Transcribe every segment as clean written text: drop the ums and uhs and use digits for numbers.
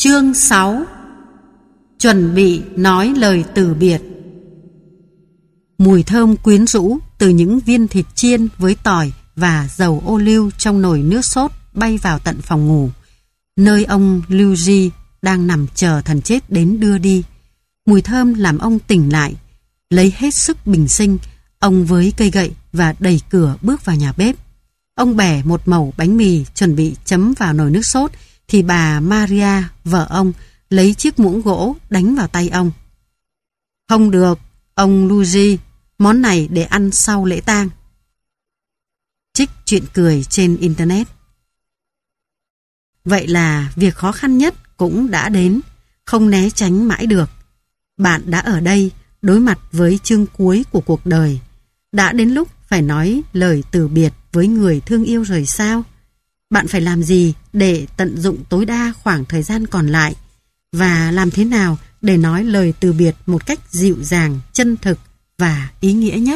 Chương 6. Chuẩn bị nói lời từ biệt. Mùi thơm quyến rũ từ những viên thịt chiên với tỏi và dầu ô liu trong nồi nước sốt bay vào tận phòng ngủ, nơi ông Luigi đang nằm chờ thần chết đến đưa đi. Mùi thơm làm ông tỉnh lại. Lấy hết sức bình sinh, ông với cây gậy và đẩy cửa bước vào nhà bếp. Ông bẻ một mẩu bánh mì chuẩn bị chấm vào nồi nước sốt thì bà Maria, vợ ông, lấy chiếc muỗng gỗ đánh vào tay ông. Không được, ông Luigi, món này để ăn sau lễ tang. Trích chuyện cười trên Internet. Vậy là việc khó khăn nhất cũng đã đến, không né tránh mãi được. Bạn đã ở đây, đối mặt với chương cuối của cuộc đời. Đã đến lúc phải nói lời từ biệt với người thương yêu rồi sao? Bạn phải làm gì để tận dụng tối đa khoảng thời gian còn lại? Và làm thế nào để nói lời từ biệt một cách dịu dàng, chân thực và ý nghĩa nhất?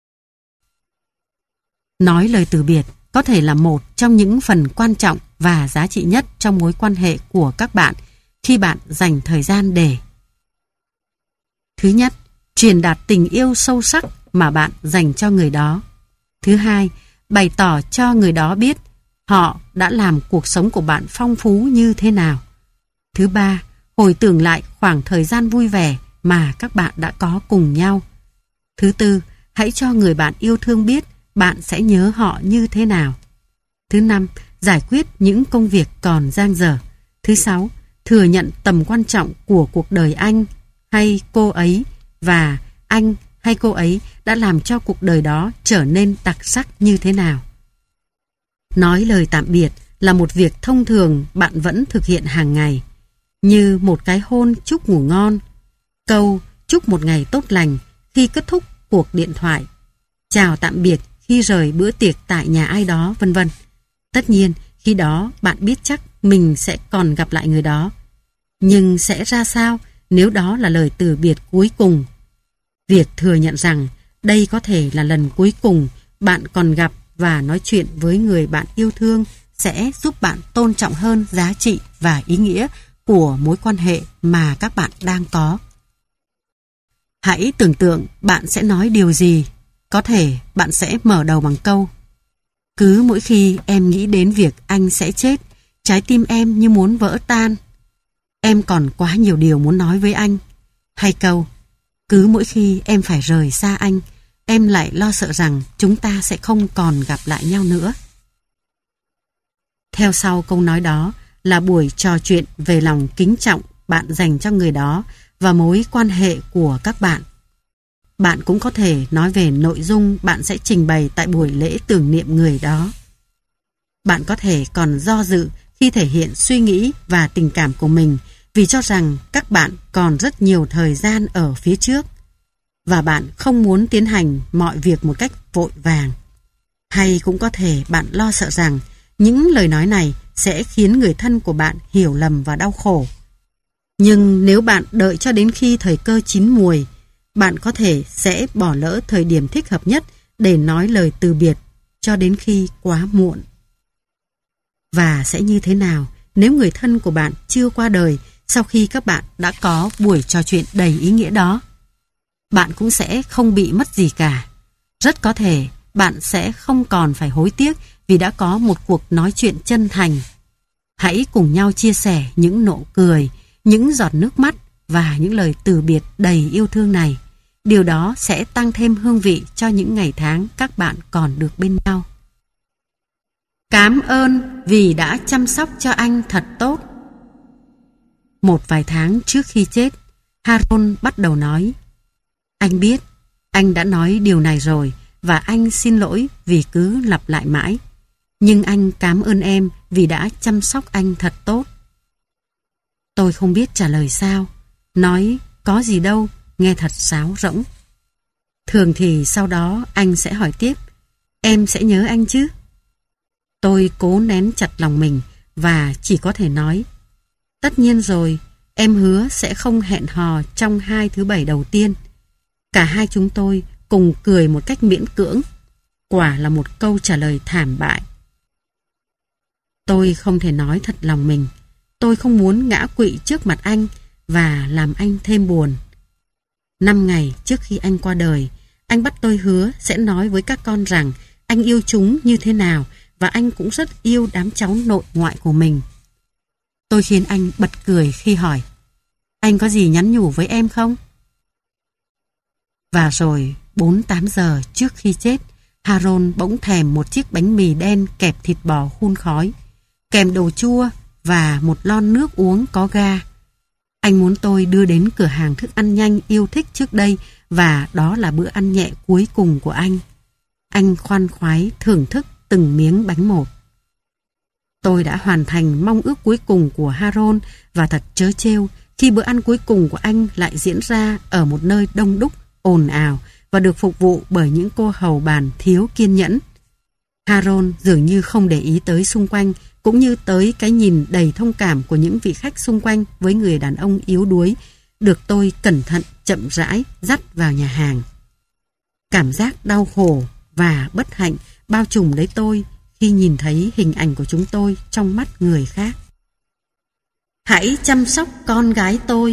Nói lời từ biệt có thể là một trong những phần quan trọng và giá trị nhất trong mối quan hệ của các bạn khi bạn dành thời gian để: Thứ nhất, truyền đạt tình yêu sâu sắc mà bạn dành cho người đó. Thứ hai, bày tỏ cho người đó biết họ đã làm cuộc sống của bạn phong phú như thế nào. Thứ ba, hồi tưởng lại khoảng thời gian vui vẻ mà các bạn đã có cùng nhau. Thứ tư, hãy cho người bạn yêu thương biết bạn sẽ nhớ họ như thế nào. Thứ năm, giải quyết những công việc còn dang dở. Thứ sáu, thừa nhận tầm quan trọng của cuộc đời anh hay cô ấy và anh hay cô ấy đã làm cho cuộc đời đó trở nên đặc sắc như thế nào. Nói lời tạm biệt là một việc thông thường bạn vẫn thực hiện hàng ngày, như một cái hôn chúc ngủ ngon, câu chúc một ngày tốt lành khi kết thúc cuộc điện thoại, chào tạm biệt khi rời bữa tiệc tại nhà ai đó, vân vân. Tất nhiên, khi đó bạn biết chắc mình sẽ còn gặp lại người đó. Nhưng sẽ ra sao nếu đó là lời từ biệt cuối cùng? Việc thừa nhận rằng đây có thể là lần cuối cùng bạn còn gặp và nói chuyện với người bạn yêu thương sẽ giúp bạn tôn trọng hơn giá trị và ý nghĩa của mối quan hệ mà các bạn đang có. Hãy tưởng tượng bạn sẽ nói điều gì. Có thể bạn sẽ mở đầu bằng câu: Cứ mỗi khi em nghĩ đến việc anh sẽ chết, trái tim em như muốn vỡ tan. Em còn quá nhiều điều muốn nói với anh. Hay câu: Cứ mỗi khi em phải rời xa anh, em lại lo sợ rằng chúng ta sẽ không còn gặp lại nhau nữa. Theo sau câu nói đó là buổi trò chuyện về lòng kính trọng bạn dành cho người đó và mối quan hệ của các bạn. Bạn cũng có thể nói về nội dung bạn sẽ trình bày tại buổi lễ tưởng niệm người đó. Bạn có thể còn do dự khi thể hiện suy nghĩ và tình cảm của mình vì cho rằng các bạn còn rất nhiều thời gian ở phía trước và bạn không muốn tiến hành mọi việc một cách vội vàng. Hay cũng có thể bạn lo sợ rằng những lời nói này sẽ khiến người thân của bạn hiểu lầm và đau khổ. Nhưng nếu bạn đợi cho đến khi thời cơ chín muồi, bạn có thể sẽ bỏ lỡ thời điểm thích hợp nhất để nói lời từ biệt cho đến khi quá muộn. Và sẽ như thế nào nếu người thân của bạn chưa qua đời sau khi các bạn đã có buổi trò chuyện đầy ý nghĩa đó? Bạn cũng sẽ không bị mất gì cả. Rất có thể bạn sẽ không còn phải hối tiếc vì đã có một cuộc nói chuyện chân thành. Hãy cùng nhau chia sẻ những nụ cười, những giọt nước mắt và những lời từ biệt đầy yêu thương này. Điều đó sẽ tăng thêm hương vị cho những ngày tháng các bạn còn được bên nhau. Cảm ơn vì đã chăm sóc cho anh thật tốt. Một vài tháng trước khi chết, Harold bắt đầu nói: Anh biết, anh đã nói điều này rồi và anh xin lỗi vì cứ lặp lại mãi. Nhưng anh cảm ơn em vì đã chăm sóc anh thật tốt. Tôi không biết trả lời sao. Nói có gì đâu, nghe thật sáo rỗng. Thường thì sau đó anh sẽ hỏi tiếp: Em sẽ nhớ anh chứ? Tôi cố nén chặt lòng mình và chỉ có thể nói: Tất nhiên rồi, em hứa sẽ không hẹn hò trong 2 thứ Bảy đầu tiên. Cả hai chúng tôi cùng cười một cách miễn cưỡng. Quả là một câu trả lời thảm bại. Tôi không thể nói thật lòng mình. Tôi không muốn ngã quỵ trước mặt anh và làm anh thêm buồn. 5 ngày trước khi anh qua đời, anh bắt tôi hứa sẽ nói với các con rằng anh yêu chúng như thế nào và anh cũng rất yêu đám cháu nội ngoại của mình. Tôi khiến anh bật cười khi hỏi, anh có gì nhắn nhủ với em không? Và rồi 4-8 giờ trước khi chết, Harold bỗng thèm một chiếc bánh mì đen kẹp thịt bò hun khói, kèm đồ chua và một lon nước uống có ga. Anh muốn tôi đưa đến cửa hàng thức ăn nhanh yêu thích trước đây và đó là bữa ăn nhẹ cuối cùng của anh. Anh khoan khoái thưởng thức từng miếng bánh một. Tôi đã hoàn thành mong ước cuối cùng của Harold và thật trớ trêu khi bữa ăn cuối cùng của anh lại diễn ra ở một nơi đông đúc, ồn ào và được phục vụ bởi những cô hầu bàn thiếu kiên nhẫn. Harold dường như không để ý tới xung quanh, cũng như tới cái nhìn đầy thông cảm của những vị khách xung quanh với người đàn ông yếu đuối, được tôi cẩn thận chậm rãi dắt vào nhà hàng. Cảm giác đau khổ và bất hạnh bao trùm lấy tôi khi nhìn thấy hình ảnh của chúng tôi trong mắt người khác. Hãy chăm sóc con gái tôi.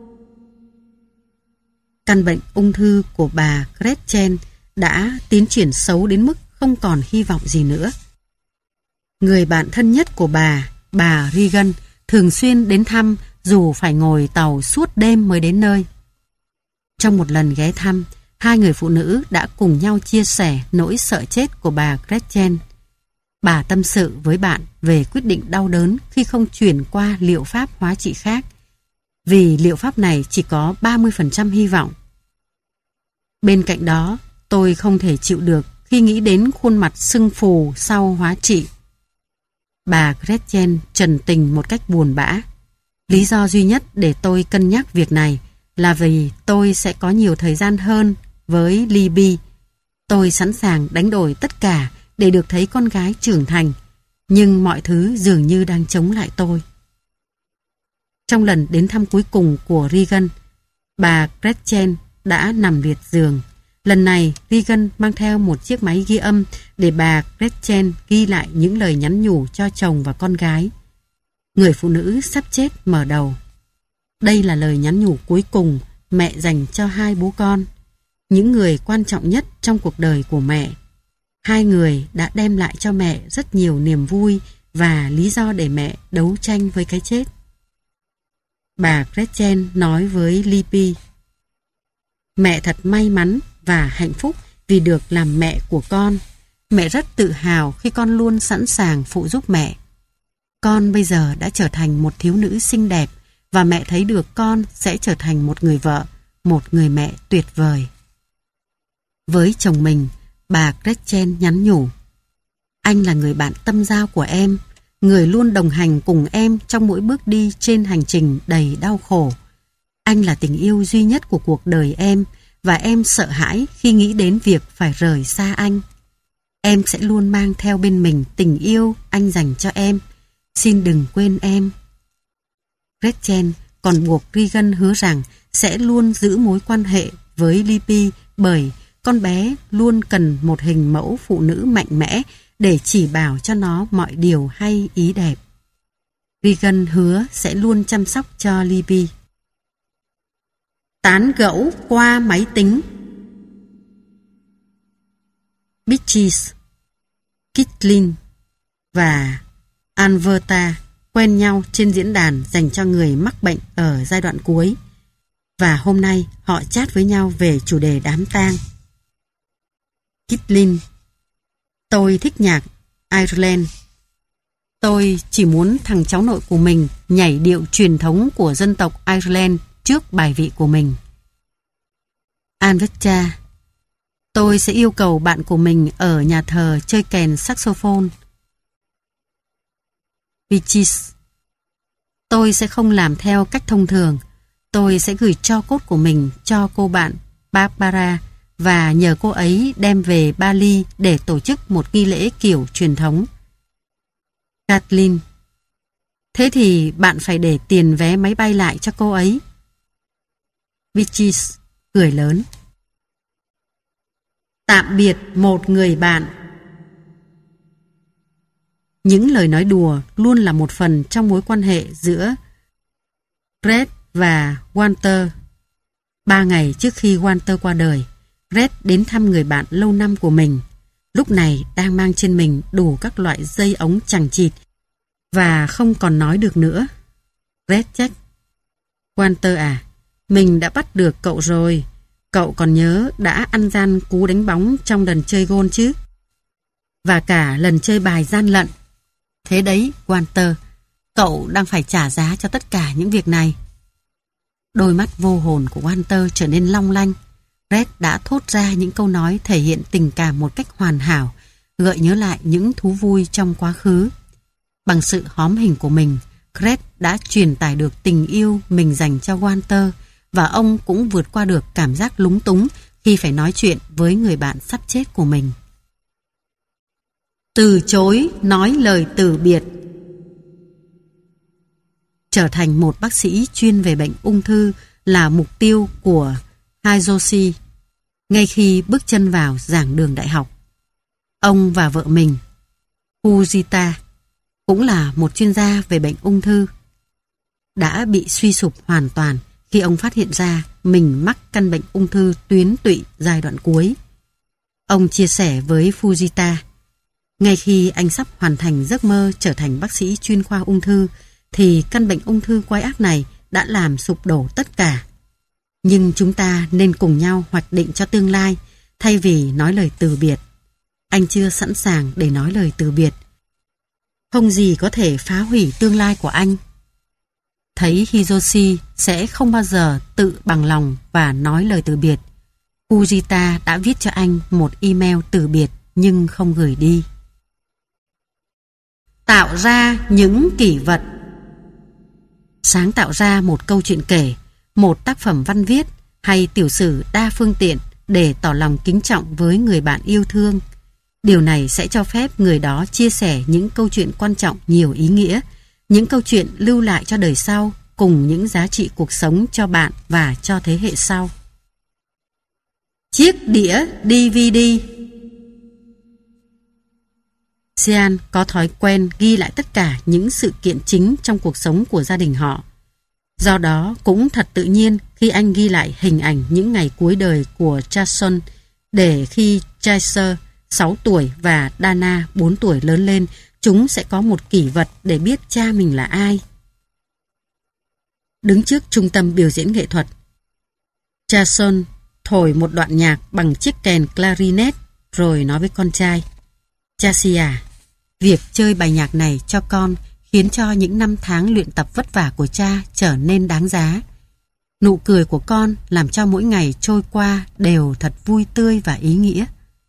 Căn bệnh ung thư của bà Gretchen đã tiến triển xấu đến mức không còn hy vọng gì nữa. Người bạn thân nhất của bà Regan, thường xuyên đến thăm dù phải ngồi tàu suốt đêm mới đến nơi. Trong một lần ghé thăm, hai người phụ nữ đã cùng nhau chia sẻ nỗi sợ chết của bà Gretchen. Bà tâm sự với bạn về quyết định đau đớn khi không chuyển qua liệu pháp hóa trị khác, vì liệu pháp này chỉ có 30% hy vọng. Bên cạnh đó, tôi không thể chịu được khi nghĩ đến khuôn mặt sưng phù sau hóa trị. Bà Gretchen trần tình một cách buồn bã. Lý do duy nhất để tôi cân nhắc việc này là vì tôi sẽ có nhiều thời gian hơn với Libby. Tôi sẵn sàng đánh đổi tất cả để được thấy con gái trưởng thành, nhưng mọi thứ dường như đang chống lại tôi. Trong lần đến thăm cuối cùng của Regan, bà Gretchen đã nằm liệt giường. Lần này, Regan mang theo một chiếc máy ghi âm để bà Gretchen ghi lại những lời nhắn nhủ cho chồng và con gái. Người phụ nữ sắp chết mở đầu. Đây là lời nhắn nhủ cuối cùng mẹ dành cho hai bố con, những người quan trọng nhất trong cuộc đời của mẹ. Hai người đã đem lại cho mẹ rất nhiều niềm vui và lý do để mẹ đấu tranh với cái chết. Bà Gretchen nói với Libby, mẹ thật may mắn và hạnh phúc vì được làm mẹ của con. Mẹ rất tự hào khi con luôn sẵn sàng phụ giúp mẹ. Con bây giờ đã trở thành một thiếu nữ xinh đẹp và mẹ thấy được con sẽ trở thành một người vợ, một người mẹ tuyệt vời. Với chồng mình, bà Gretchen nhắn nhủ, anh là người bạn tâm giao của em, người luôn đồng hành cùng em trong mỗi bước đi trên hành trình đầy đau khổ. Anh là tình yêu duy nhất của cuộc đời em và em sợ hãi khi nghĩ đến việc phải rời xa anh. Em sẽ luôn mang theo bên mình tình yêu anh dành cho em. Xin đừng quên em. Gretchen còn buộc Regan hứa rằng sẽ luôn giữ mối quan hệ với Libby bởi con bé luôn cần một hình mẫu phụ nữ mạnh mẽ để chỉ bảo cho nó mọi điều hay ý đẹp. Regan hứa sẽ luôn chăm sóc cho Libby. Tán gẫu qua máy tính. Beatrice, Kathleen và Alberta quen nhau trên diễn đàn dành cho người mắc bệnh ở giai đoạn cuối. Và hôm nay họ chat với nhau về chủ đề đám tang. Kathleen, tôi thích nhạc Ireland. Tôi chỉ muốn thằng cháu nội của mình nhảy điệu truyền thống của dân tộc Ireland trước bài vị của mình. Alberta, tôi sẽ yêu cầu bạn của mình ở nhà thờ chơi kèn saxophone. Beatrice, tôi sẽ không làm theo cách thông thường. Tôi sẽ gửi tro cốt của mình cho cô bạn Barbara và nhờ cô ấy đem về Bali để tổ chức một nghi lễ kiểu truyền thống. Kathleen, thế thì bạn phải để tiền vé máy bay lại cho cô ấy. Beatrice cười lớn. Tạm biệt một người bạn. Những lời nói đùa luôn là một phần trong mối quan hệ giữa Red và Walter. 3 ngày trước khi Walter qua đời, Red đến thăm người bạn lâu năm của mình, lúc này đang mang trên mình đủ các loại dây ống chằng chịt và không còn nói được nữa. Red trách: Walter à, mình đã bắt được cậu rồi. Cậu còn nhớ đã ăn gian cú đánh bóng trong lần chơi gôn chứ? Và cả lần chơi bài gian lận. Thế đấy, Walter, cậu đang phải trả giá cho tất cả những việc này. Đôi mắt vô hồn của Walter trở nên long lanh. Red đã thốt ra những câu nói thể hiện tình cảm một cách hoàn hảo, gợi nhớ lại những thú vui trong quá khứ. Bằng sự hóm hình của mình, Red đã truyền tải được tình yêu mình dành cho Walter, và ông cũng vượt qua được cảm giác lúng túng khi phải nói chuyện với người bạn sắp chết của mình. Từ chối nói lời từ biệt. Trở thành một bác sĩ chuyên về bệnh ung thư là mục tiêu của Hiroshi ngay khi bước chân vào giảng đường đại học. Ông và vợ mình, Fujita, cũng là một chuyên gia về bệnh ung thư, đã bị suy sụp hoàn toàn khi ông phát hiện ra mình mắc căn bệnh ung thư tuyến tụy giai đoạn cuối. Ông chia sẻ với Fujita, ngay khi anh sắp hoàn thành giấc mơ trở thành bác sĩ chuyên khoa ung thư, thì căn bệnh ung thư quái ác này đã làm sụp đổ tất cả. Nhưng chúng ta nên cùng nhau hoạch định cho tương lai, thay vì nói lời từ biệt. Anh chưa sẵn sàng để nói lời từ biệt. Không gì có thể phá hủy tương lai của anh. Thấy Hiroshi sẽ không bao giờ tự bằng lòng và nói lời từ biệt, Fujita đã viết cho anh một email từ biệt nhưng không gửi đi. Tạo ra những kỷ vật. Sáng tạo ra một câu chuyện kể, một tác phẩm văn viết hay tiểu sử đa phương tiện để tỏ lòng kính trọng với người bạn yêu thương. Điều này sẽ cho phép người đó chia sẻ những câu chuyện quan trọng nhiều ý nghĩa, những câu chuyện lưu lại cho đời sau, cùng những giá trị cuộc sống cho bạn và cho thế hệ sau. Chiếc đĩa DVD. Sean có thói quen ghi lại tất cả những sự kiện chính trong cuộc sống của gia đình họ. Do đó cũng thật tự nhiên khi anh ghi lại hình ảnh những ngày cuối đời của Jason, để khi Chaser 6 tuổi và Dana 4 tuổi lớn lên, chúng sẽ có một kỷ vật để biết cha mình là ai. Đứng trước trung tâm biểu diễn nghệ thuật, Jason thổi một đoạn nhạc bằng chiếc kèn clarinet rồi nói với con trai: Chasi à, việc chơi bài nhạc này cho con khiến cho những năm tháng luyện tập vất vả của cha trở nên đáng giá. Nụ cười của con làm cho mỗi ngày trôi qua đều thật vui tươi và ý nghĩa.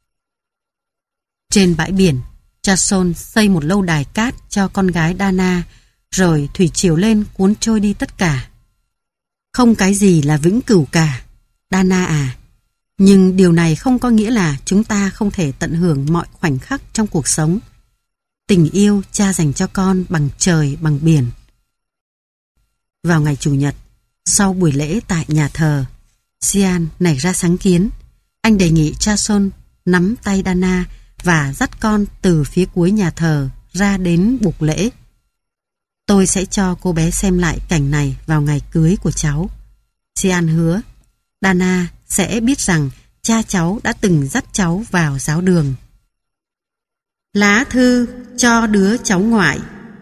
Trên bãi biển, Jason xây một lâu đài cát cho con gái Dana, rồi thủy triều lên cuốn trôi đi tất cả. Không cái gì là vĩnh cửu cả, Dana à. Nhưng điều này không có nghĩa là chúng ta không thể tận hưởng mọi khoảnh khắc trong cuộc sống. Tình yêu cha dành cho con bằng trời bằng biển. Vào ngày Chủ nhật, sau buổi lễ tại nhà thờ, Sean nảy ra sáng kiến. Anh đề nghị Jason nắm tay Dana và dắt con từ phía cuối nhà thờ ra đến bục lễ. Tôi sẽ cho cô bé xem lại cảnh này vào ngày cưới của cháu. Sean hứa Dana sẽ biết rằng cha cháu đã từng dắt cháu vào giáo đường. Lá thư cho đứa cháu ngoại.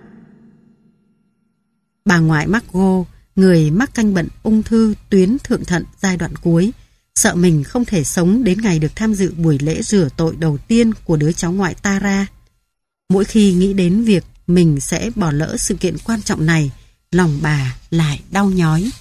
Bà ngoại Margot, người mắc căn bệnh ung thư tuyến thượng thận giai đoạn cuối, sợ mình không thể sống đến ngày được tham dự buổi lễ rửa tội đầu tiên của đứa cháu ngoại Tara. Mỗi khi nghĩ đến việc mình sẽ bỏ lỡ sự kiện quan trọng này, lòng bà lại đau nhói.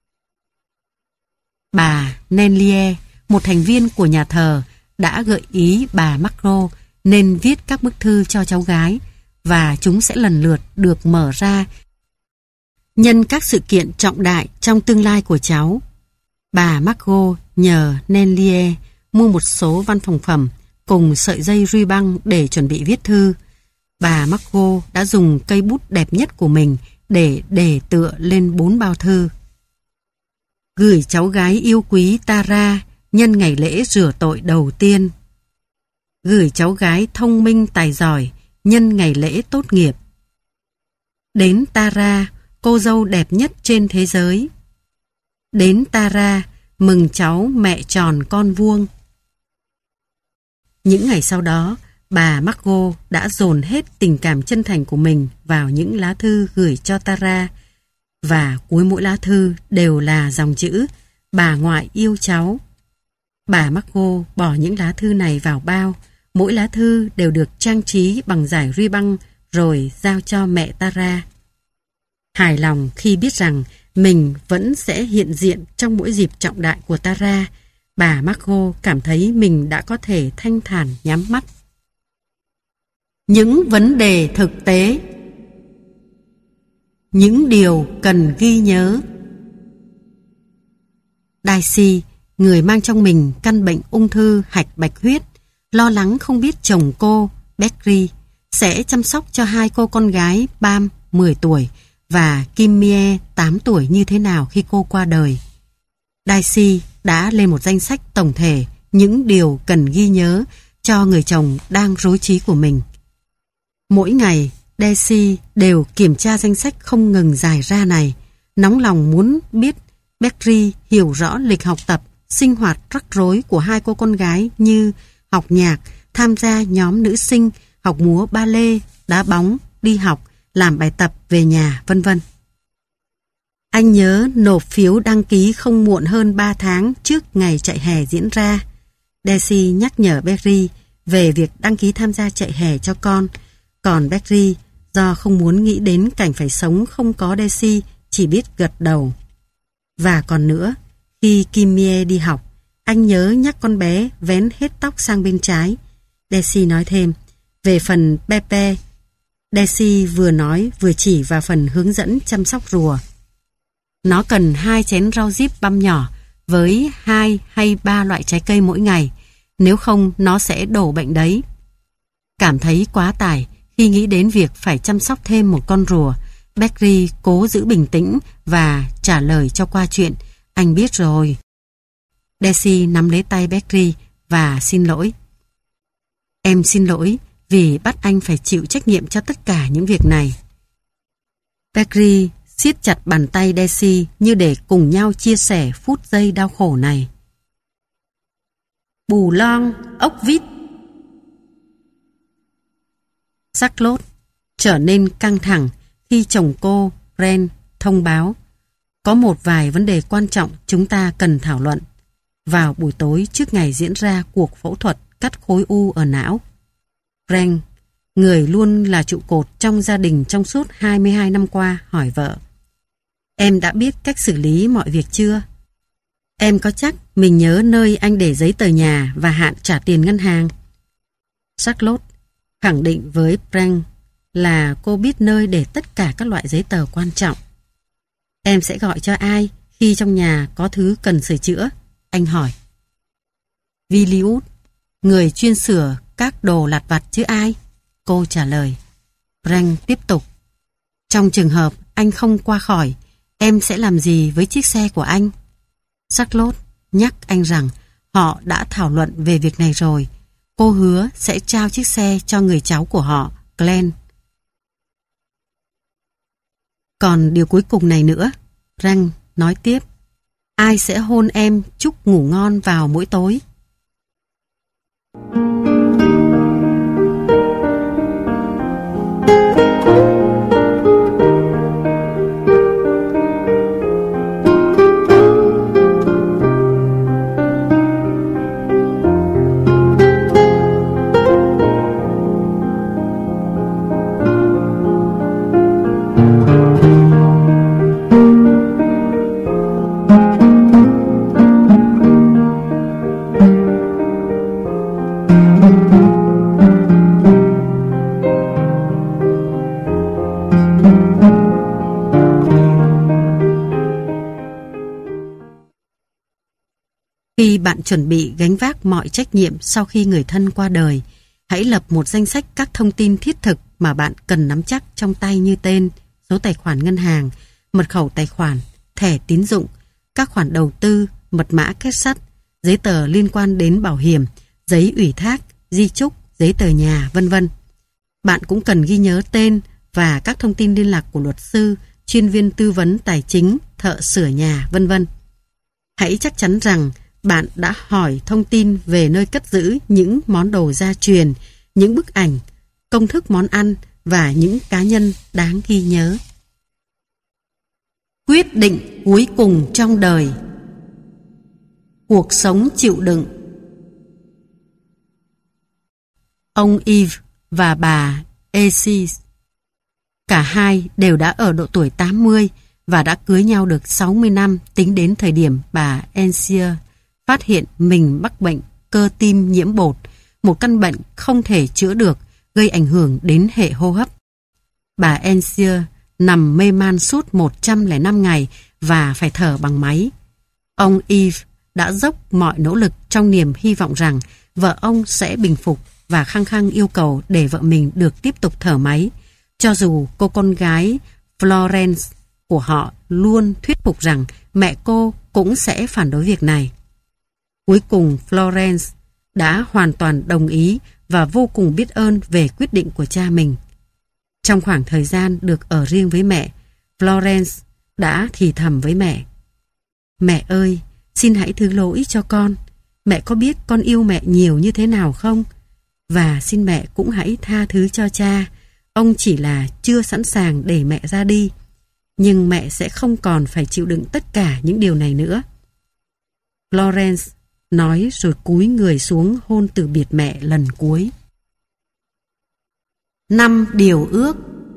Bà Nenlie, một thành viên của nhà thờ, đã gợi ý bà Margot nên viết các bức thư cho cháu gái, và chúng sẽ lần lượt được mở ra nhân các sự kiện trọng đại trong tương lai của cháu. Bà Margot nhờ Nenlie mua một số văn phòng phẩm cùng sợi dây ruy băng để chuẩn bị viết thư. Bà Margot đã dùng cây bút đẹp nhất của mình để đề tựa lên 4 bao thư. Gửi cháu gái yêu quý Tara nhân ngày lễ rửa tội đầu tiên. Gửi cháu gái thông minh tài giỏi nhân ngày lễ tốt nghiệp. Đến Tara, cô dâu đẹp nhất trên thế giới. Đến Tara, mừng cháu mẹ tròn con vuông. Những ngày sau đó, bà Margot đã dồn hết tình cảm chân thành của mình vào những lá thư gửi cho Tara, và cuối mỗi lá thư đều là dòng chữ bà ngoại yêu cháu. Bà Margot bỏ những lá thư này vào bao, mỗi lá thư đều được trang trí bằng dải ruy băng rồi giao cho mẹ Tara. Hài lòng khi biết rằng mình vẫn sẽ hiện diện trong mỗi dịp trọng đại của Tara, bà Margot cảm thấy mình đã có thể thanh thản nhắm mắt. Những vấn đề thực tế. Những điều cần ghi nhớ. Daisy, người mang trong mình căn bệnh ung thư hạch bạch huyết, lo lắng không biết chồng cô, Becky, sẽ chăm sóc cho hai cô con gái Pam 10 tuổi và Kim Mie 8 tuổi như thế nào khi cô qua đời. Daisy đã lên một danh sách tổng thể những điều cần ghi nhớ cho người chồng đang rối trí của mình. Mỗi ngày, Daisy đều kiểm tra danh sách không ngừng dài ra này, nóng lòng muốn biết Becky hiểu rõ lịch học tập, sinh hoạt rắc rối của hai cô con gái như học nhạc, tham gia nhóm nữ sinh, học múa ballet, đá bóng, đi học, làm bài tập về nhà, vân vân. Anh nhớ nộp phiếu đăng ký không muộn hơn 3 tháng trước ngày chạy hè diễn ra. Daisy nhắc nhở Becky về việc đăng ký tham gia chạy hè cho con, còn Becky do không muốn nghĩ đến cảnh phải sống không có Daisy, chỉ biết gật đầu. Và còn nữa, khi Kim Mie đi học, anh nhớ nhắc con bé vén hết tóc sang bên trái. Daisy nói thêm, về phần Pepe, Daisy vừa nói vừa chỉ vào phần hướng dẫn chăm sóc rùa. Nó cần 2 chén rau diếp băm nhỏ với 2 hay 3 loại trái cây mỗi ngày, nếu không nó sẽ đổ bệnh đấy. Cảm thấy quá tải khi nghĩ đến việc phải chăm sóc thêm một con rùa, Becky cố giữ bình tĩnh và trả lời cho qua chuyện, anh biết rồi. Daisy nắm lấy tay Becky và xin lỗi. Em xin lỗi vì bắt anh phải chịu trách nhiệm cho tất cả những việc này. Becky siết chặt bàn tay Daisy như để cùng nhau chia sẻ phút giây đau khổ này. Bù long, ốc vít. Charlotte trở nên căng thẳng khi chồng cô, Brent, thông báo có một vài vấn đề quan trọng chúng ta cần thảo luận vào buổi tối trước ngày diễn ra cuộc phẫu thuật cắt khối u ở não. Brent, người luôn là trụ cột trong gia đình trong suốt 22 năm qua, hỏi vợ: Em đã biết cách xử lý mọi việc chưa? Em có chắc mình nhớ nơi anh để giấy tờ nhà và hạn trả tiền ngân hàng? Charlotte khẳng định với Brent là cô biết nơi để tất cả các loại giấy tờ quan trọng. Em sẽ gọi cho ai khi trong nhà có thứ cần sửa chữa? Anh hỏi. Williud, người chuyên sửa các đồ lặt vặt chứ ai? Cô trả lời. Brent tiếp tục. Trong trường hợp anh không qua khỏi, em sẽ làm gì với chiếc xe của anh? Charlotte nhắc anh rằng họ đã thảo luận về việc này rồi. Cô hứa sẽ trao chiếc xe cho người cháu của họ, Glenn. Còn điều cuối cùng này nữa, Brent nói tiếp. Ai sẽ hôn em chúc ngủ ngon vào mỗi tối? Khi bạn chuẩn bị gánh vác mọi trách nhiệm sau khi người thân qua đời, hãy lập một danh sách các thông tin thiết thực mà bạn cần nắm chắc trong tay như tên, số tài khoản ngân hàng, mật khẩu tài khoản, thẻ tín dụng, các khoản đầu tư, mật mã két sắt, giấy tờ liên quan đến bảo hiểm, giấy ủy thác, di chúc, giấy tờ nhà, vân vân. Bạn cũng cần ghi nhớ tên và các thông tin liên lạc của luật sư, chuyên viên tư vấn tài chính, thợ sửa nhà, vân vân. Hãy chắc chắn rằng bạn đã hỏi thông tin về nơi cất giữ những món đồ gia truyền, những bức ảnh, công thức món ăn và những cá nhân đáng ghi nhớ. Quyết định cuối cùng trong đời. Cuộc sống chịu đựng. Ông Eve và bà Essie, cả hai đều đã ở độ tuổi 80 và đã cưới nhau được 60 năm tính đến thời điểm bà Essie phát hiện mình mắc bệnh cơ tim nhiễm bột, một căn bệnh không thể chữa được, gây ảnh hưởng đến hệ hô hấp. Bà Essie nằm mê man suốt 105 ngày và phải thở bằng máy. Ông Eve đã dốc mọi nỗ lực trong niềm hy vọng rằng vợ ông sẽ bình phục và khăng khăng yêu cầu để vợ mình được tiếp tục thở máy, cho dù cô con gái Florence của họ luôn thuyết phục rằng mẹ cô cũng sẽ phản đối việc này. Cuối cùng Florence đã hoàn toàn đồng ý và vô cùng biết ơn về quyết định của cha mình. Trong khoảng thời gian được ở riêng với mẹ, Florence đã thì thầm với mẹ: "Mẹ ơi, xin hãy thứ lỗi cho con. Mẹ có biết con yêu mẹ nhiều như thế nào không? Và xin mẹ cũng hãy tha thứ cho cha. Ông chỉ là chưa sẵn sàng để mẹ ra đi. Nhưng mẹ sẽ không còn phải chịu đựng tất cả những điều này nữa." Florence nói rồi cúi người xuống hôn từ biệt mẹ lần cuối. 5 điều ước.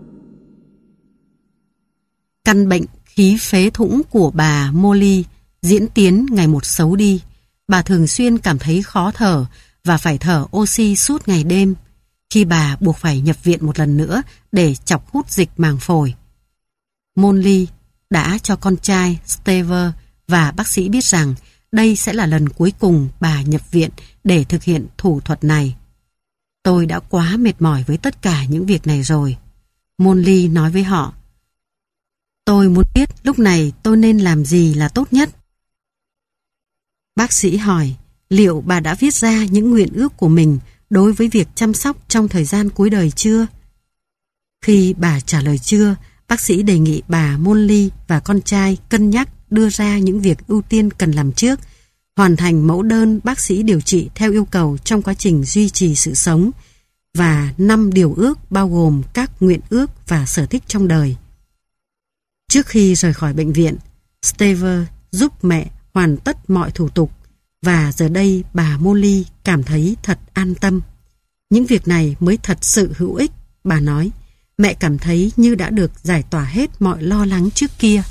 Căn bệnh khí phế thủng của bà Molly diễn tiến ngày một xấu đi. Bà thường xuyên cảm thấy khó thở và phải thở oxy suốt ngày đêm, khi bà buộc phải nhập viện một lần nữa để chọc hút dịch màng phổi. Molly đã cho con trai Steve và bác sĩ biết rằng đây sẽ là lần cuối cùng bà nhập viện để thực hiện thủ thuật này. "Tôi đã quá mệt mỏi với tất cả những việc này rồi," Molly nói với họ. "Tôi muốn biết lúc này tôi nên làm gì là tốt nhất." Bác sĩ hỏi liệu bà đã viết ra những nguyện ước của mình đối với việc chăm sóc trong thời gian cuối đời chưa? Khi bà trả lời chưa, bác sĩ đề nghị bà Molly và con trai cân nhắc đưa ra những việc ưu tiên cần làm trước, hoàn thành mẫu đơn bác sĩ điều trị theo yêu cầu trong quá trình duy trì sự sống, và 5 điều ước bao gồm các nguyện ước và sở thích trong đời. Trước khi rời khỏi bệnh viện, Steve giúp mẹ hoàn tất mọi thủ tục, và giờ đây bà Molly cảm thấy thật an tâm. "Những việc này mới thật sự hữu ích," bà nói. "Mẹ cảm thấy như đã được giải tỏa hết mọi lo lắng trước kia."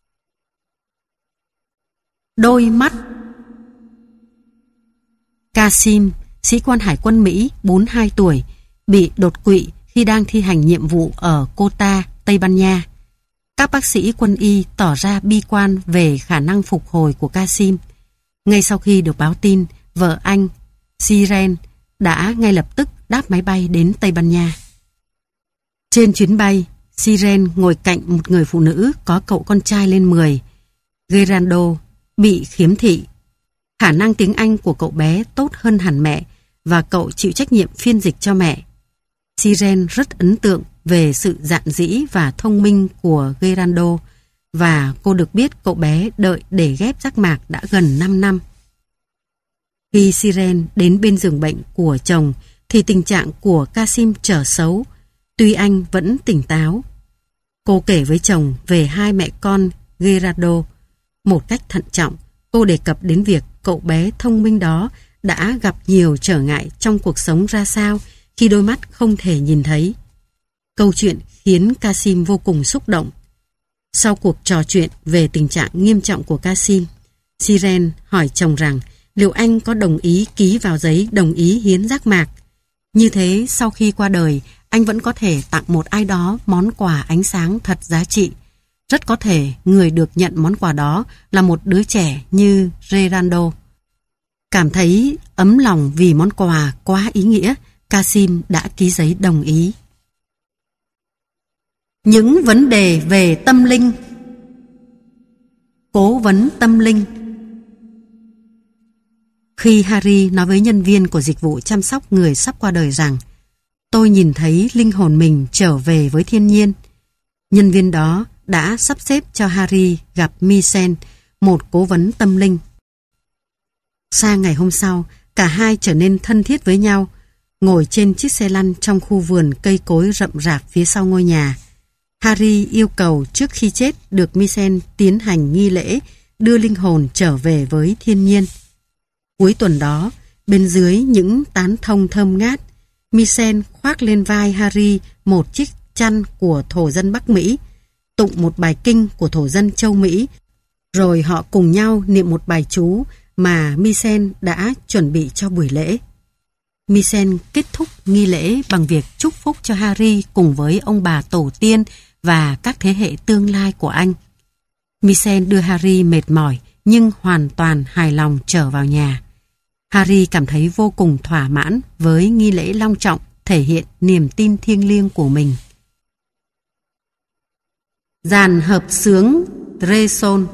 Đôi mắt. Kasim, sĩ quan hải quân Mỹ 42 tuổi, bị đột quỵ khi đang thi hành nhiệm vụ ở Cota, Tây Ban Nha. Các bác sĩ quân y tỏ ra bi quan về khả năng phục hồi của Kasim. Ngay sau khi được báo tin, vợ anh, Siren, đã ngay lập tức đáp máy bay đến Tây Ban Nha. Trên chuyến bay, Siren ngồi cạnh một người phụ nữ có cậu con trai lên 10, Gerardo, bị khiếm thị. Khả năng tiếng Anh của cậu bé tốt hơn hẳn mẹ và cậu chịu trách nhiệm phiên dịch cho mẹ. Siren rất ấn tượng về sự dạn dĩ và thông minh của Gerardo, và cô được biết cậu bé đợi để ghép giác mạc đã gần 5 năm. Khi Siren đến bên giường bệnh của chồng thì tình trạng của Kasim trở xấu, tuy anh vẫn tỉnh táo. Cô kể với chồng về hai mẹ con Gerardo. Một cách thận trọng, cô đề cập đến việc cậu bé thông minh đó đã gặp nhiều trở ngại trong cuộc sống ra sao khi đôi mắt không thể nhìn thấy. Câu chuyện khiến Kasim vô cùng xúc động. Sau cuộc trò chuyện về tình trạng nghiêm trọng của Kasim, Siren hỏi chồng rằng liệu anh có đồng ý ký vào giấy đồng ý hiến giác mạc. Như thế sau khi qua đời, anh vẫn có thể tặng một ai đó món quà ánh sáng thật giá trị. Rất có thể người được nhận món quà đó là một đứa trẻ như Gerardo. Cảm thấy ấm lòng vì món quà quá ý nghĩa, Kasim đã ký giấy đồng ý. Những vấn đề về tâm linh. Cố vấn tâm linh. Khi Harry nói với nhân viên của dịch vụ chăm sóc người sắp qua đời rằng tôi nhìn thấy linh hồn mình trở về với thiên nhiên. Nhân viên đó đã sắp xếp cho Harry gặp Michel, một cố vấn tâm linh. Sang ngày hôm sau, cả hai trở nên thân thiết với nhau, ngồi trên chiếc xe lăn trong khu vườn cây cối rậm rạp phía sau ngôi nhà. Harry yêu cầu trước khi chết được Michel tiến hành nghi lễ đưa linh hồn trở về với thiên nhiên. Cuối tuần đó, bên dưới những tán thông thơm ngát, Michel khoác lên vai Harry một chiếc chăn của thổ dân Bắc Mỹ, tụng một bài kinh của thổ dân châu Mỹ, rồi họ cùng nhau niệm một bài chú mà Michel đã chuẩn bị cho buổi lễ. Michel kết thúc nghi lễ bằng việc chúc phúc cho Harry cùng với ông bà tổ tiên và các thế hệ tương lai của anh. Michel đưa Harry mệt mỏi nhưng hoàn toàn hài lòng trở vào nhà. Harry cảm thấy vô cùng thỏa mãn với nghi lễ long trọng thể hiện niềm tin thiêng liêng của mình. Dàn hợp xướng Dresson.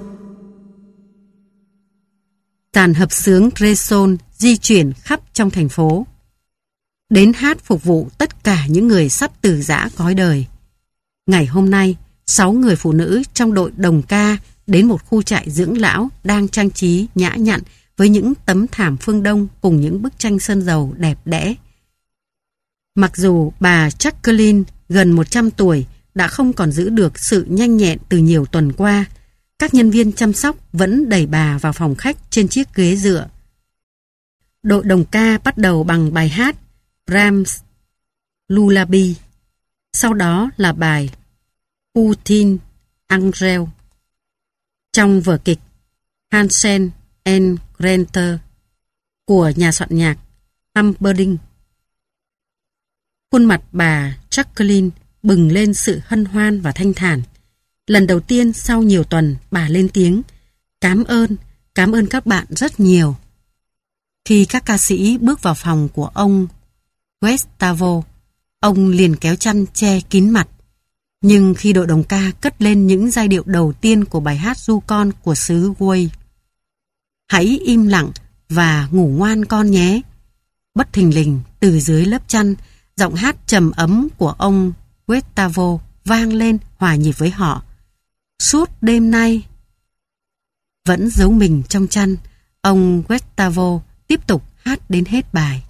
Dàn hợp xướng Dresson di chuyển khắp trong thành phố, đến hát phục vụ tất cả những người sắp từ giã cõi đời. Ngày hôm nay, 6 người phụ nữ trong đội đồng ca đến một khu trại dưỡng lão đang trang trí nhã nhặn với những tấm thảm phương Đông cùng những bức tranh sơn dầu đẹp đẽ. Mặc dù bà Jacqueline gần 100 tuổi đã không còn giữ được sự nhanh nhẹn từ nhiều tuần qua, các nhân viên chăm sóc vẫn đẩy bà vào phòng khách trên chiếc ghế dựa. Đội đồng ca bắt đầu bằng bài hát Brahms Lullaby, sau đó là bài Putin Angel trong vở kịch Hansel and Gretel của nhà soạn nhạc Humperdinck. Khuôn mặt bà Jacqueline bừng lên sự hân hoan và thanh thản. Lần đầu tiên sau nhiều tuần, bà lên tiếng: cảm ơn các bạn rất nhiều. Khi các ca sĩ bước vào phòng của ông Gustavo, ông liền kéo chăn che kín mặt. Nhưng khi đội đồng ca cất lên những giai điệu đầu tiên của bài hát ru con của xứ Wales, hãy im lặng và ngủ ngoan con nhé, bất thình lình từ dưới lớp chăn, giọng hát trầm ấm của ông Gustavo vang lên hòa nhịp với họ. Suốt đêm nay, vẫn giấu mình trong chăn, ông Gustavo tiếp tục hát đến hết bài.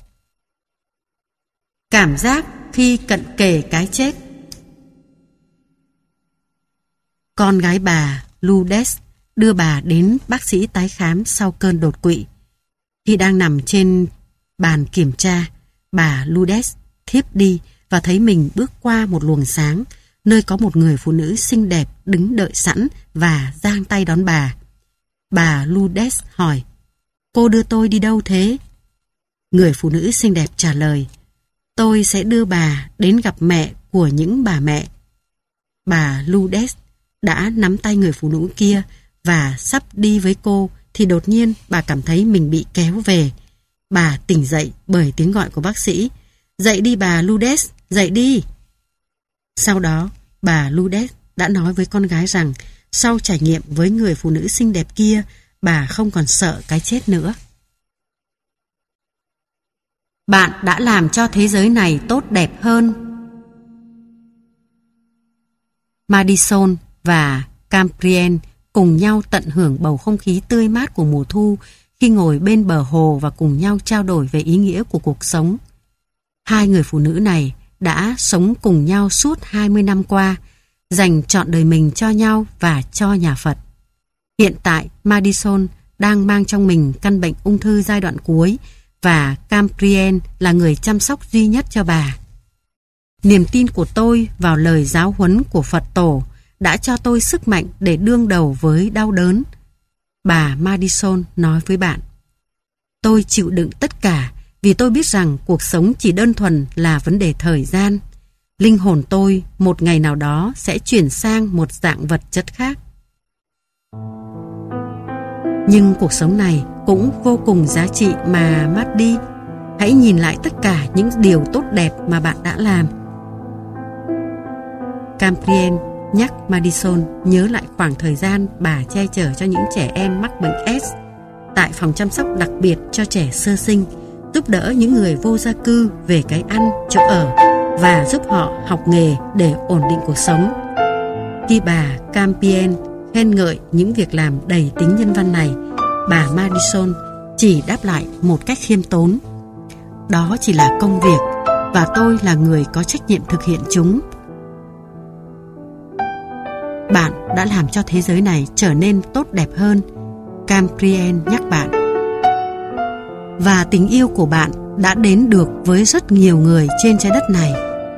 Cảm giác khi cận kề cái chết. Con gái bà, Lourdes, đưa bà đến bác sĩ tái khám sau cơn đột quỵ. Khi đang nằm trên bàn kiểm tra, bà Lourdes thiếp đi và thấy mình bước qua một luồng sáng, nơi có một người phụ nữ xinh đẹp đứng đợi sẵn và giang tay đón bà. Bà Lourdes hỏi: cô đưa tôi đi đâu thế? Người phụ nữ xinh đẹp trả lời: tôi sẽ đưa bà đến gặp mẹ của những bà mẹ. Bà Lourdes đã nắm tay người phụ nữ kia và sắp đi với cô thì đột nhiên bà cảm thấy mình bị kéo về. Bà tỉnh dậy bởi tiếng gọi của bác sĩ: dậy đi bà Lourdes, dậy đi. Sau đó, bà Lourdes đã nói với con gái rằng sau trải nghiệm với người phụ nữ xinh đẹp kia, bà không còn sợ cái chết nữa. Bạn đã làm cho thế giới này tốt đẹp hơn. Madison và Camprien cùng nhau tận hưởng bầu không khí tươi mát của mùa thu khi ngồi bên bờ hồ và cùng nhau trao đổi về ý nghĩa của cuộc sống. Hai người phụ nữ này đã sống cùng nhau suốt 20 năm qua, dành trọn đời mình cho nhau và cho nhà Phật. Hiện tại, Madison đang mang trong mình căn bệnh ung thư giai đoạn cuối và Camprien là người chăm sóc duy nhất cho bà. Niềm tin của tôi vào lời giáo huấn của Phật Tổ đã cho tôi sức mạnh để đương đầu với đau đớn. Bà Madison nói với bạn: tôi chịu đựng tất cả vì tôi biết rằng cuộc sống chỉ đơn thuần là vấn đề thời gian. Linh hồn tôi một ngày nào đó sẽ chuyển sang một dạng vật chất khác. Nhưng cuộc sống này cũng vô cùng giá trị mà Maddie. Hãy nhìn lại tất cả những điều tốt đẹp mà bạn đã làm. Camprien nhắc Madison nhớ lại khoảng thời gian bà che chở cho những trẻ em mắc bệnh S tại phòng chăm sóc đặc biệt cho trẻ sơ sinh, giúp đỡ những người vô gia cư về cái ăn, chỗ ở và giúp họ học nghề để ổn định cuộc sống. Khi bà Campion khen ngợi những việc làm đầy tính nhân văn này, bà Madison chỉ đáp lại một cách khiêm tốn: đó chỉ là công việc và tôi là người có trách nhiệm thực hiện chúng. Bạn đã làm cho thế giới này trở nên tốt đẹp hơn, Campion nhắc bạn. Và tình yêu của bạn đã đến được với rất nhiều người trên trái đất này.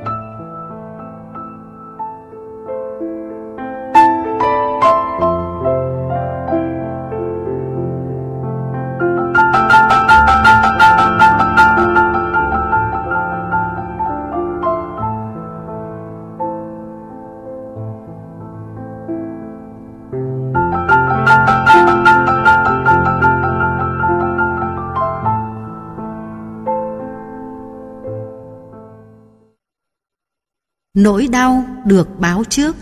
Nỗi đau được báo trước.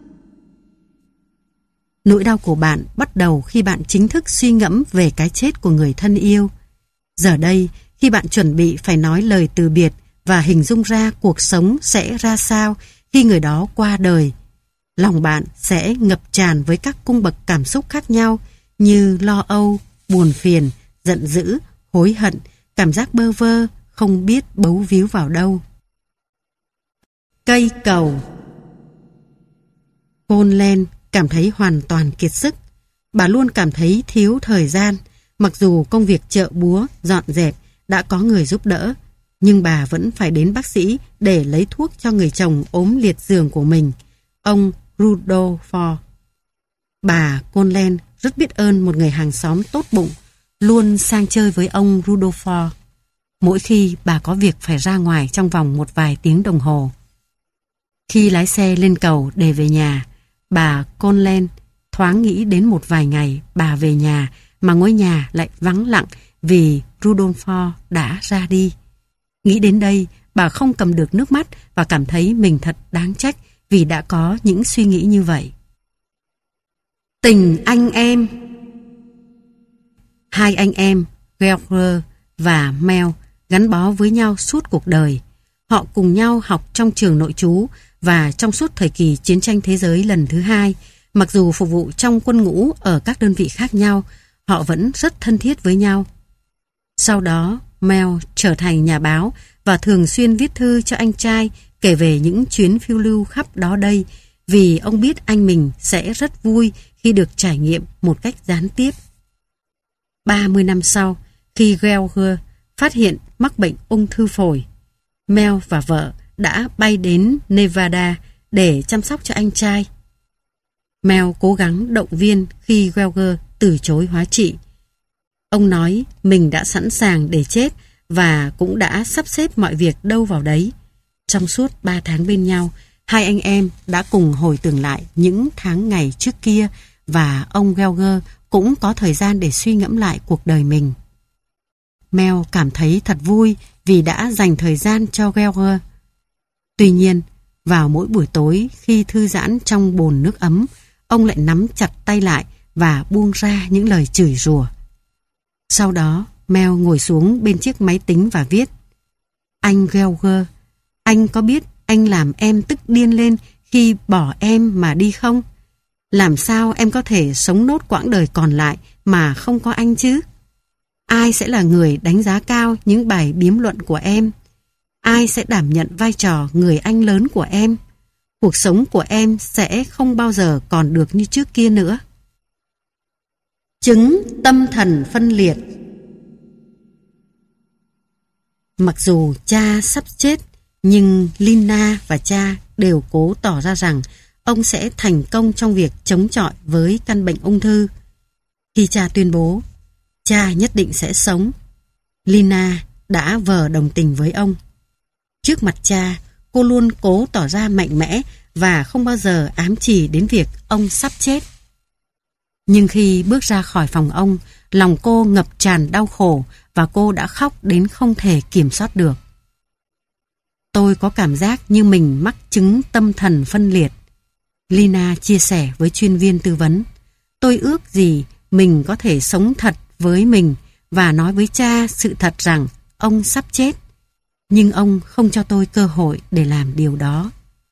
Nỗi đau của bạn bắt đầu khi bạn chính thức suy ngẫm về cái chết của người thân yêu. Giờ đây, khi bạn chuẩn bị phải nói lời từ biệt và hình dung ra cuộc sống sẽ ra sao khi người đó qua đời, lòng bạn sẽ ngập tràn với các cung bậc cảm xúc khác nhau như lo âu, buồn phiền, giận dữ, hối hận, cảm giác bơ vơ, không biết bấu víu vào đâu. Cây cầu. Colen cảm thấy hoàn toàn kiệt sức. Bà luôn cảm thấy thiếu thời gian. Mặc dù công việc chợ búa, dọn dẹp đã có người giúp đỡ, nhưng bà vẫn phải đến bác sĩ để lấy thuốc cho người chồng ốm liệt giường của mình, ông Rudolfo. Bà Colen rất biết ơn một người hàng xóm tốt bụng, luôn sang chơi với ông Rudolfo mỗi khi bà có việc phải ra ngoài trong vòng một vài tiếng đồng hồ. Khi lái xe lên cầu để về nhà, bà Colen thoáng nghĩ đến một vài ngày bà về nhà mà ngôi nhà lại vắng lặng vì Rudolfo đã ra đi. Nghĩ đến đây, bà không cầm được nước mắt và cảm thấy mình thật đáng trách vì đã có những suy nghĩ như vậy. Tình anh em. Hai anh em, George và Mel, gắn bó với nhau suốt cuộc đời. Họ cùng nhau học trong trường nội trú và trong suốt thời kỳ chiến tranh thế giới lần thứ hai, mặc dù phục vụ trong quân ngũ ở các đơn vị khác nhau, họ vẫn rất thân thiết với nhau. Sau đó, Mel trở thành nhà báo và thường xuyên viết thư cho anh trai kể về những chuyến phiêu lưu khắp đó đây, vì ông biết anh mình sẽ rất vui khi được trải nghiệm một cách gián tiếp. 30 năm sau, khi George phát hiện mắc bệnh ung thư phổi, Mel và vợ đã bay đến Nevada để chăm sóc cho anh trai. Mel cố gắng động viên khi George từ chối hóa trị. Ông nói mình đã sẵn sàng để chết và cũng đã sắp xếp mọi việc đâu vào đấy. Trong suốt 3 tháng bên nhau, hai anh em đã cùng hồi tưởng lại những tháng ngày trước kia và ông George cũng có thời gian để suy ngẫm lại cuộc đời mình. Mel cảm thấy thật vui vì đã dành thời gian cho George. Tuy nhiên, vào mỗi buổi tối khi thư giãn trong bồn nước ấm, ông lại nắm chặt tay lại và buông ra những lời chửi rủa. Sau đó, Mel ngồi xuống bên chiếc máy tính và viết: Anh George, anh có biết anh làm em tức điên lên khi bỏ em mà đi không? Làm sao em có thể sống nốt quãng đời còn lại mà không có anh chứ? Ai sẽ là người đánh giá cao những bài biếm luận của em? Ai sẽ đảm nhận vai trò người anh lớn của em? Cuộc sống của em sẽ không bao giờ còn được như trước kia nữa. Chứng tâm thần phân liệt. Mặc dù cha sắp chết, nhưng Lina và cha đều cố tỏ ra rằng ông sẽ thành công trong việc chống chọi với căn bệnh ung thư. Khi cha tuyên bố cha nhất định sẽ sống, Lina đã vờ đồng tình với ông. Trước mặt cha, cô luôn cố tỏ ra mạnh mẽ và không bao giờ ám chỉ đến việc ông sắp chết. Nhưng khi bước ra khỏi phòng ông, lòng cô ngập tràn đau khổ và cô đã khóc đến không thể kiểm soát được. Tôi có cảm giác như mình mắc chứng tâm thần phân liệt, Lina chia sẻ với chuyên viên tư vấn. Tôi ước gì mình có thể sống thật với mình và nói với cha sự thật rằng ông sắp chết. Nhưng ông không cho tôi cơ hội để làm điều đó.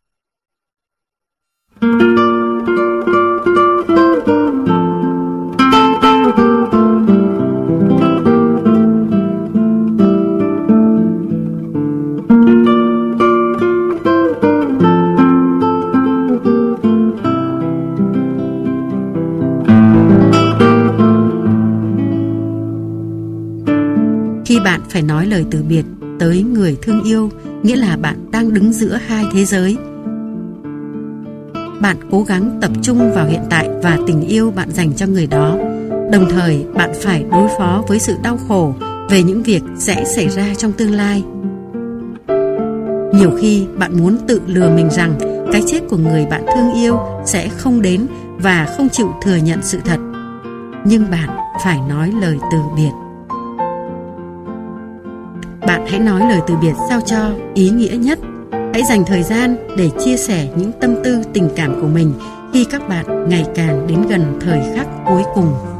Khi bạn phải nói lời từ biệt tới người thương yêu, nghĩa là bạn đang đứng giữa hai thế giới. Bạn cố gắng tập trung vào hiện tại và tình yêu bạn dành cho người đó. Đồng thời, bạn phải đối phó với sự đau khổ về những việc sẽ xảy ra trong tương lai. Nhiều khi, bạn muốn tự lừa mình rằng cái chết của người bạn thương yêu sẽ không đến và không chịu thừa nhận sự thật. Nhưng bạn phải nói lời từ biệt. Bạn hãy nói lời từ biệt sao cho ý nghĩa nhất. Hãy dành thời gian để chia sẻ những tâm tư tình cảm của mình khi các bạn ngày càng đến gần thời khắc cuối cùng.